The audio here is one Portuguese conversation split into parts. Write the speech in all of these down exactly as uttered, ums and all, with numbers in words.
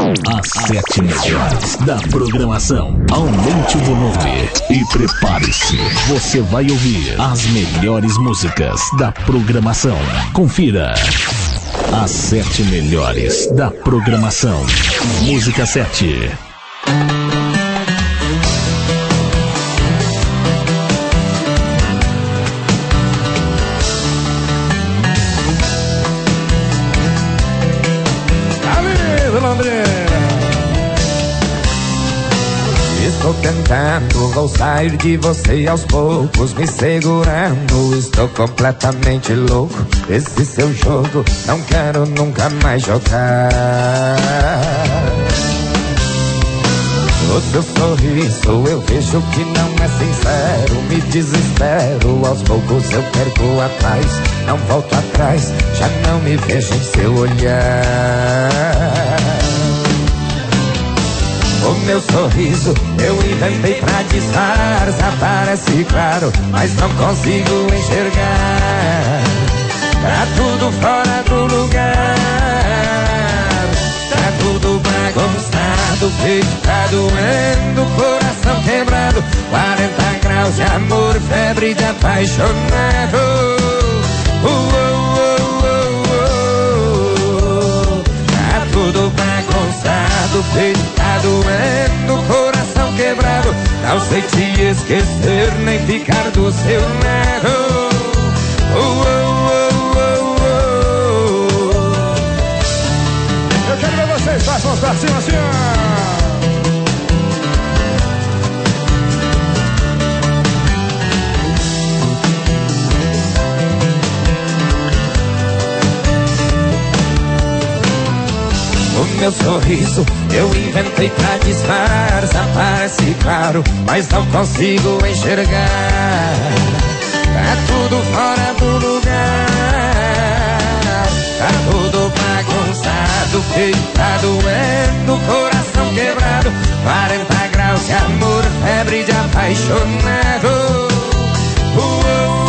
As sete melhores da programação. Aumente o volume e prepare-se. Você vai ouvir as melhores músicas da programação. Confira. As sete melhores da programação. Música sete. Estou tentando, vou sair de você aos poucos, me segurando, estou completamente louco. Esse seu jogo, não quero nunca mais jogar. O seu sorriso eu vejo que não é sincero, me desespero, aos poucos eu perco atrás. Não volto atrás, já não me vejo em seu olhar. O meu sorriso eu inventei pra disfarçar, parece claro, mas não consigo enxergar. Tá tudo fora do lugar, tá tudo bagunçado, peito tá doendo, coração quebrado, quarenta graus de amor, febre de apaixonado. Uh, uh, uh, uh, uh. Tá tudo bagunçado, peito tá doendo, coração quebrado, não sei te esquecer nem ficar do seu lado. Uh, uh, uh, uh, uh. Eu quero ver vocês, as mãos pra cima, assim, ó. O meu sorriso eu inventei pra disfarçar, parece claro, mas não consigo enxergar. Tá tudo fora do lugar, tá tudo bagunçado, peito tá doendo, coração quebrado, quarenta graus de amor, febre de apaixonado. Uh, uh,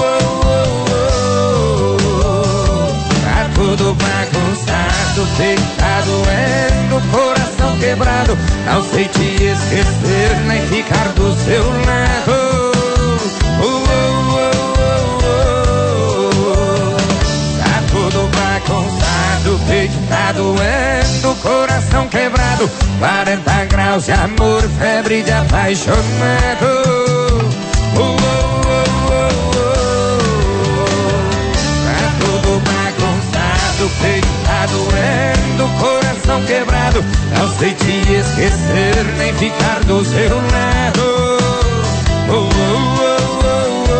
uh, uh, uh. Tá tudo bagunçado, peito tá doendo, coração quebrado, não sei te esquecer nem ficar do seu lado. Uh, uh, uh, uh, uh. Tá tudo bagunçado, peito tá doendo, coração quebrado, quarenta graus de amor, febre de apaixonado. Uh, uh, uh, uh, uh. Tá tudo bagunçado, peito tá doendo, coração quebrado, não sei te esquecer nem ficar do seu lado. Oh, oh, oh, oh, oh.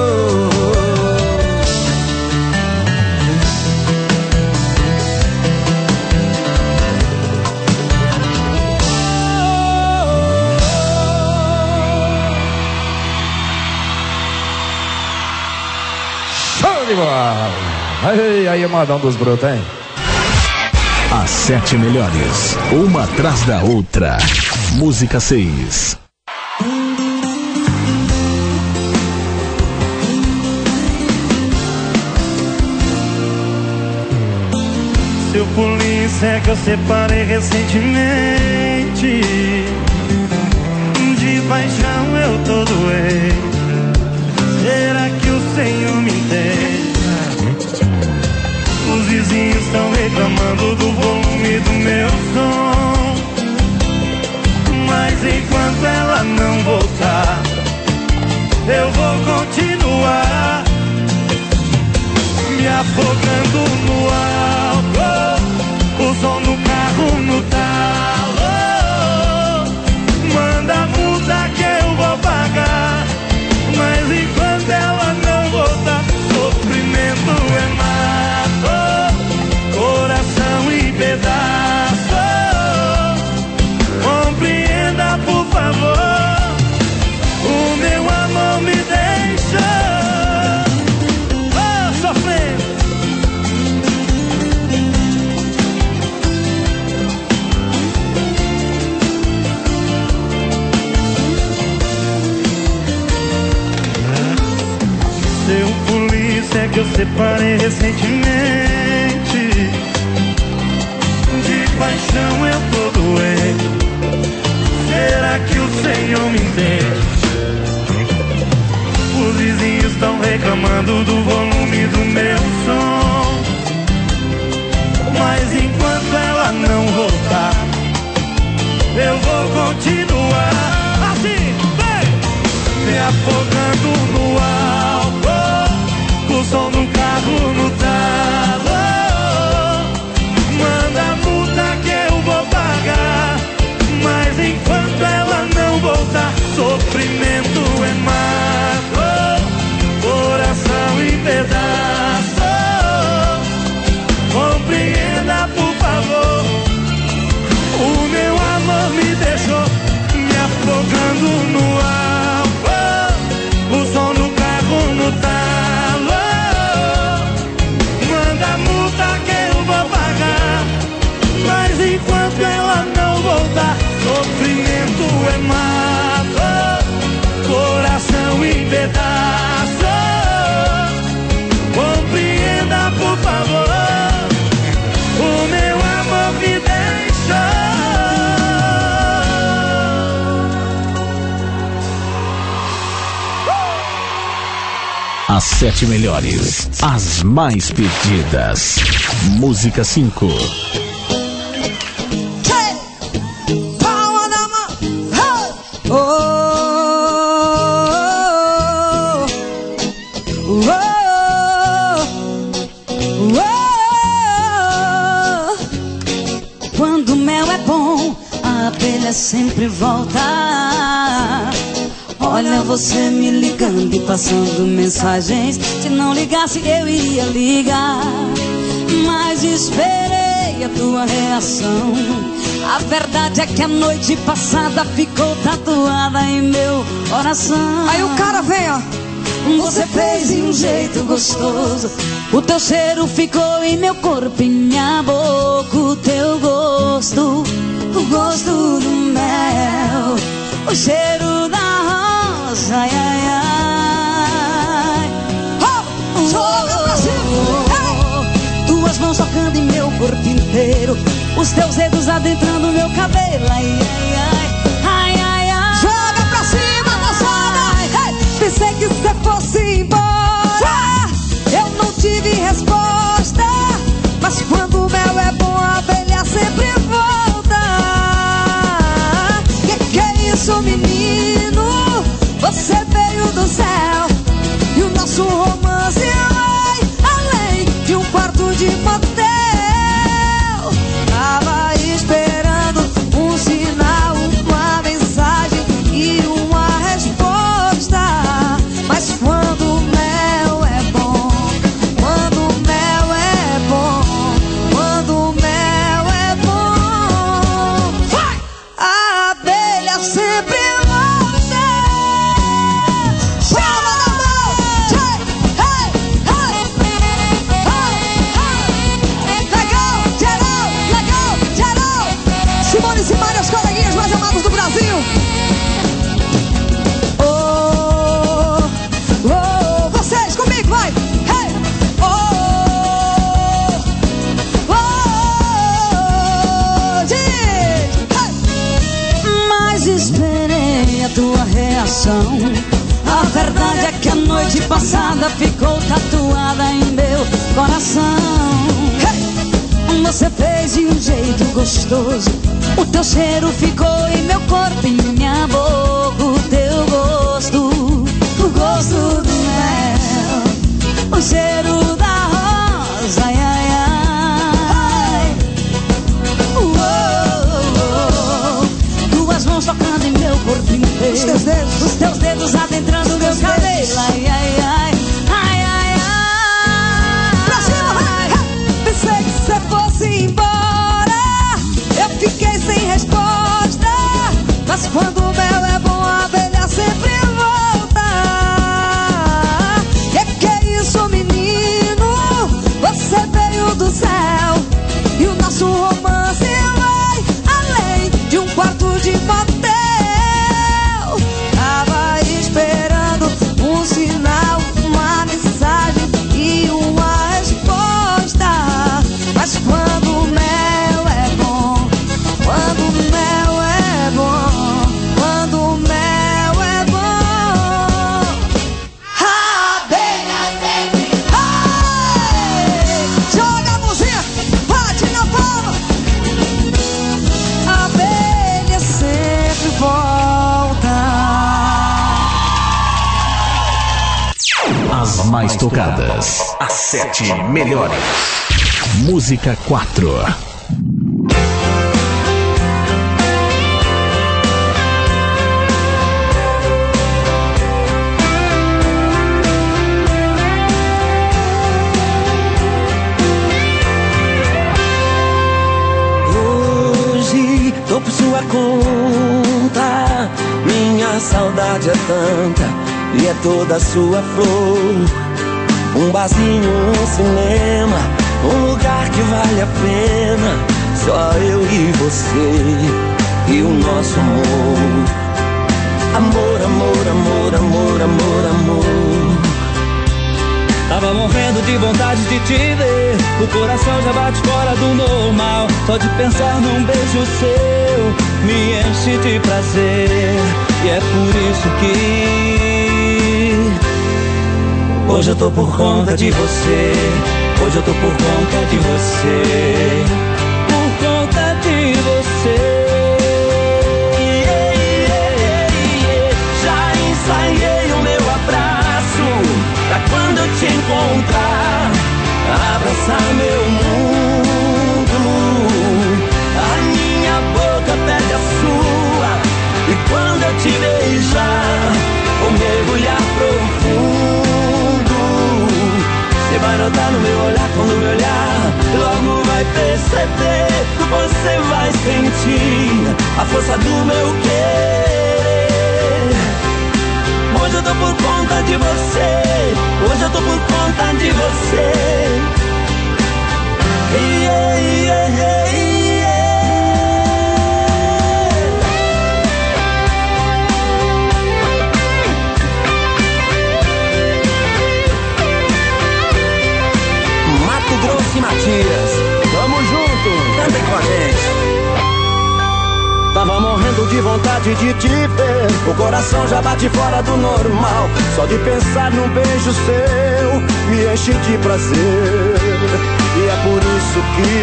Show de bola! Aí, aí, modão dos brotos, hein? As sete melhores, uma atrás da outra. Música seis. Seu polícia que eu separei recentemente, de paixão eu tô doente. Será que o Senhor me entende? Os vizinhos estão reclamando do volume do meu som, mas enquanto ela não voltar, eu vou continuar me afogando no álcool, o som do carro no talo. Manda a multa que eu vou pagar, mas enquanto ela não voltar, sofrimento é mato, coração em pedaço. Compreenda, por favor, o meu amor me deixa. Oh, sofrendo. Seu polícia que eu separei recentemente, de paixão eu tô doente. reclamando do volume do meu som. Mas enquanto ela não voltar, eu vou continuar assim, vem! Me afogando no álcool, o som do carro no talo. Manda a multa que eu vou pagar, mas enquanto ela não voltar, sofrimento é mato, coração em pedaço. Compreenda, por favor, o meu amor me deixou me afogando no álcool, o som do carro no talo. Manda a multa que eu vou pagar, mas enquanto ela não voltar, sofrimento é mato, coração em pedaço. Compreenda, por favor, o meu amor me deixou. As sete melhores, as mais pedidas. Música cinco. Palma na mão. Oh, oh, oh, oh. Quando o mel é bom, a abelha sempre volta. Olha você me ligando e passando mensagens. Se não ligasse eu iria ligar, mas esperei a tua reação. A verdade é que a noite passada ficou tatuada em meu coração. Aí o cara vem, ó. Você fez de um jeito gostoso, o teu cheiro ficou em meu corpo, em minha boca. O teu gosto, o gosto do mel, o cheiro da rosa, ai, ai, ai. Oh, joga pra cima, hey! Tuas mãos tocando em meu corpo inteiro, os teus dedos adentrando meu cabelo, ai, ai, ai, ai, ai, ai. Joga pra cima, moçada, hey! Pensei que você fosse embora, eu não tive resposta, mas quando o mel é bom, a abelha sempre volta. Que que é isso, menino? Você veio do céu e o nosso romance vai além de um quarto de motel. Tava esperando um sinal, uma mensagem e uma resposta. Mas quando o mel é bom, quando o mel é bom, quando o mel é bom, vai! A abelha sempre volta. Palma na mão, hey, hey, hey, hey, hey. Legal, geral, legal, geral. Simone e Simaria, os coleguinhas mais amados do Brasil. Oh, oh, vocês comigo, vai. Hey, oh, oh, diz, hey. Mas esperei a tua reação. A verdade é que a noite passada ficou tatuada em meu coração. Hey! Você fez de um jeito gostoso, o teu cheiro ficou em meu corpo, em minha boca. O teu gosto, o gosto do mel, o cheiro da rosa, ai, ai, ai. Uou, tuas mãos tocando em meu corpo inteiro, os teus dedos, os teus dedos adentrando meu cabelo, ai, ai, ai, ai, ai, ai. Pra cima, vai! Pensei que você fosse embora, eu fiquei sem resposta, mas quando o mel é bom, a abelha sempre volta. Que que é isso, menino? mais tocadas. As sete melhores. Música quatro. Hoje tô por sua conta, minha saudade é tanta e é toda sua flor. Um barzinho, um cinema, um lugar que vale a pena, só eu e você e o nosso amor. Amor, amor, amor, amor, amor, amor. Tava morrendo de vontade de te ver, o coração já bate fora do normal. Só de pensar num beijo seu me enche de prazer. E é por isso que hoje eu tô por conta de você. Hoje eu tô por conta de você. Por conta de você. Yeah, yeah, yeah. Já ensaiei o meu abraço pra quando eu te encontrar, abraçar meu mundo. A minha boca pede a sua, e quando eu te beijar, vou mergulhar profundo. Você vai notar no meu olhar, quando me olhar, logo vai perceber. Você vai sentir a força do meu querer. Hoje eu tô por conta de você. Hoje eu tô por conta de você. Yeah, yeah, yeah, yeah. Mato Grosso e Matias, tamo junto, cantem com a gente. Tava morrendo de vontade de te ver, o coração já bate fora do normal. Só de pensar num beijo seu me enche de prazer. E é por isso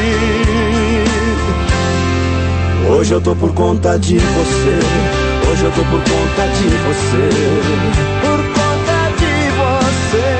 que hoje eu tô por conta de você. Hoje eu tô por conta de você. Por conta de você.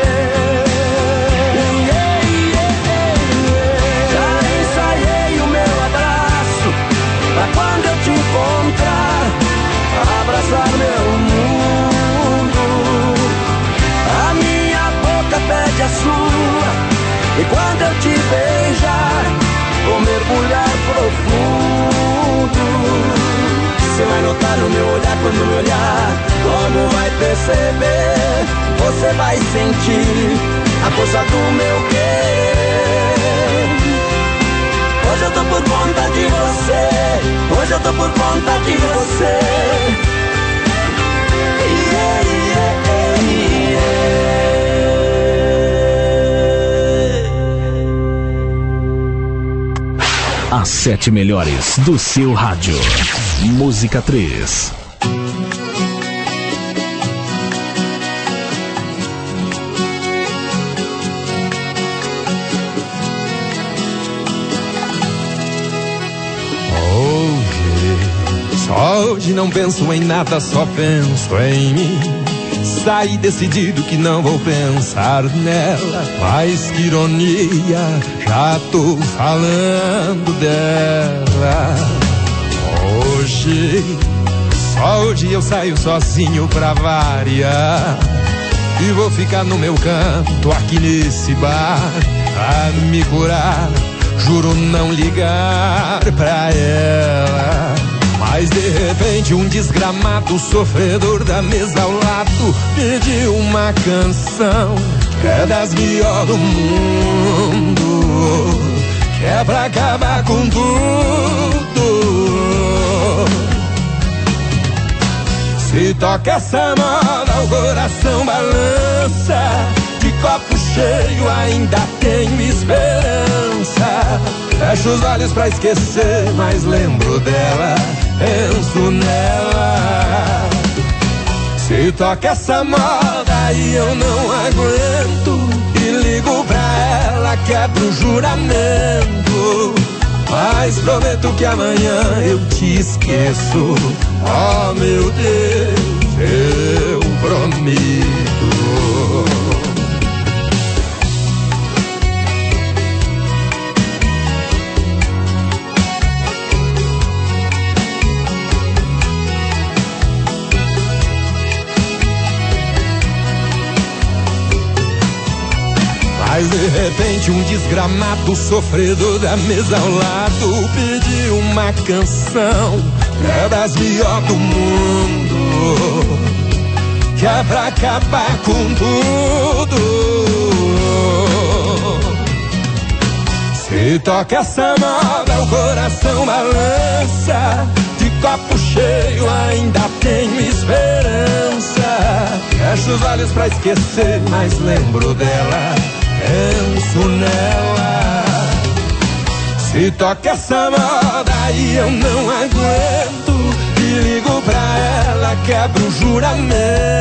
Quando eu te encontrar, abraçar meu mundo. A minha boca pede a sua, e quando eu te beijar, vou mergulhar profundo. Você vai notar no meu olhar, quando me olhar, logo vai perceber. Você vai sentir a força do meu querer. Hoje eu tô por conta de você. Hoje eu tô por conta de você. Yeah, yeah, yeah. As sete melhores do seu rádio. Música três. Hoje não penso em nada, só penso em mim. Saí decidido que não vou pensar nela. Mas que ironia, já tô falando dela. Hoje, só hoje eu saio sozinho pra variar. E vou ficar no meu canto aqui nesse bar pra me curar. Juro não ligar pra ela. Mas de repente um desgramado sofredor da mesa ao lado pediu uma canção que é das melhores do mundo, que é pra acabar com tudo. Se toca essa moda, o coração balança. De copo cheio ainda tenho esperança. Fecho os olhos pra esquecer, mas lembro dela, penso nela. Se toca essa moda e eu não aguento, e ligo pra ela, quebro o juramento. Mas prometo que amanhã eu te esqueço. Oh meu Deus, eu prometo. repente um desgramado sofredor da mesa ao lado pediu uma canção, é das melhores do mundo, que é pra acabar com tudo. Se toca essa moda o coração balança, de copo cheio ainda tenho esperança. Fecho os olhos pra esquecer, mas lembro dela, penso nela. Se toca essa moda e eu não aguento, e ligo pra ela, quebro o juramento,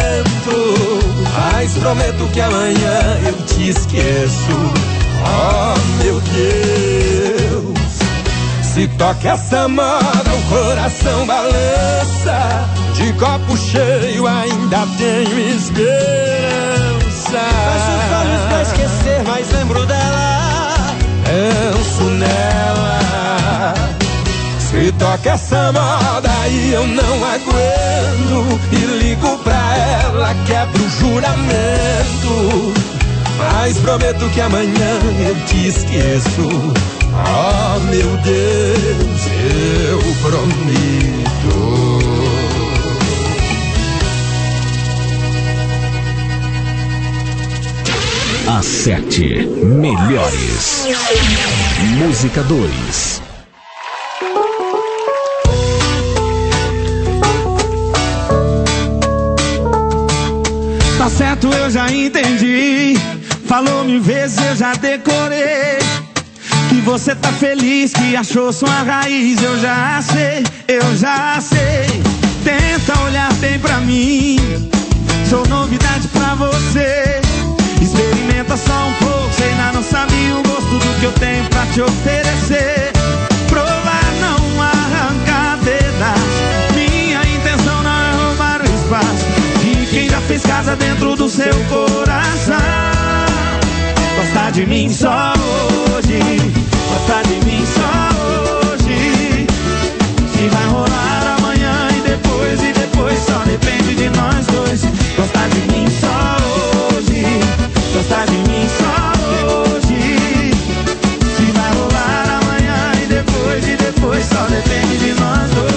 mas prometo que amanhã eu te esqueço. Oh meu Deus, se toca essa moda o coração balança, de copo cheio ainda tenho esperança. Fecho os olhos pra esquecer, mas lembro dela, penso nela. Se toca essa moda e eu não aguento, e ligo pra ela, quebro o juramento, mas prometo que amanhã eu te esqueço. Oh meu Deus, eu prometo. As sete melhores. Música dois. Tá certo, eu já entendi. Falou mil vezes, eu já decorei. Que você tá feliz, que achou sua raiz. Eu já sei, eu já sei. Tenta olhar bem pra mim, sou novidade pra você. Experimenta só um pouco, você ainda não sabe o gosto do que eu tenho pra te oferecer. Provar não arrancar pedaço, minha intenção não é roubar o espaço de quem já fez casa dentro do seu coração. Gosta de mim só hoje, gosta de mim só hoje. Se vai rolar amanhã e depois, e depois só depende de nós dois. Gosta de mim só hoje, gosta de mim só hoje. Se vai rolar amanhã e depois, e depois só depende de nós dois.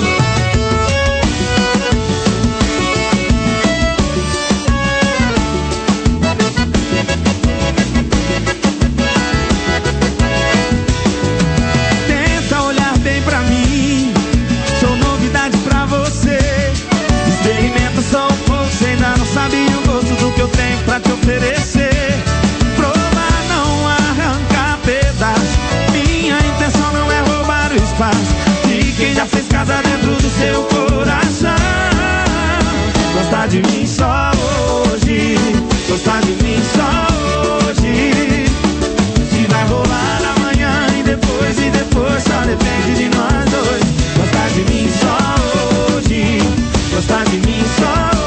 Sabe o gosto do que eu tenho pra te oferecer. Provar não arrancar pedaço, minha intenção não é roubar o espaço de quem já fez casa dentro do seu coração. Gosta de mim só hoje, gosta de mim só hoje. Se vai rolar amanhã e depois, e depois só depende de nós dois. Gosta de mim só hoje, gosta de mim só hoje.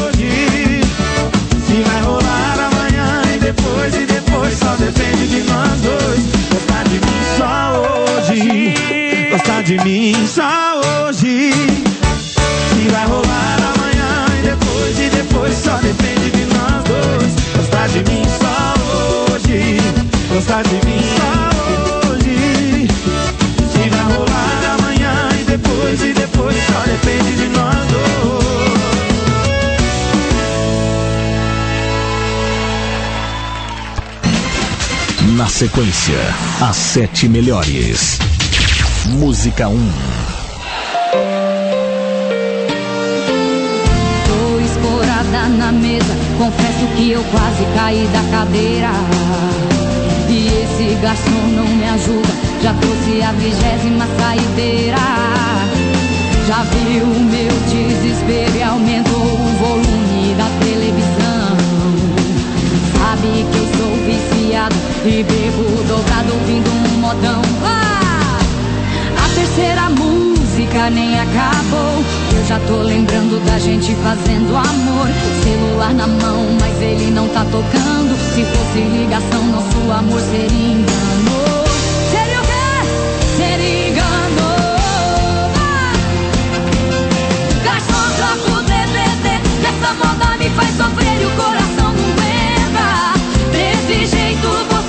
Depois e depois só depende de nós dois. Gostar de mim só hoje, gostar de mim só hoje. Se vai rolar amanhã e depois e depois só depende de nós dois. Gostar de mim só hoje, gostar de mim só hoje. Se vai rolar amanhã e depois e depois só depende de nós dois. Na sequência, as sete melhores. Música um. Tô escorada na mesa, confesso que eu quase caí da cadeira. E esse garçom não me ajuda, já trouxe a vigésima saideira. Já viu o meu desespero e aumentou o volume da televisão. Sabe que eu sou viciado e bebo dobrado ouvindo um modão. Ah! A terceira música nem acabou, eu já tô lembrando da gente fazendo amor. Celular na mão, mas ele não tá tocando. Se fosse ligação, nosso amor seria engano. Seria o quê? Seria engano. Ah! Garçom, troca o D V D, que essa moda me faz sofrer e o coração não aguenta. Desse jeito você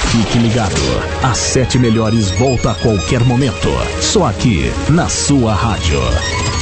Fique ligado. As sete melhores volta a qualquer momento. Só aqui, na sua rádio.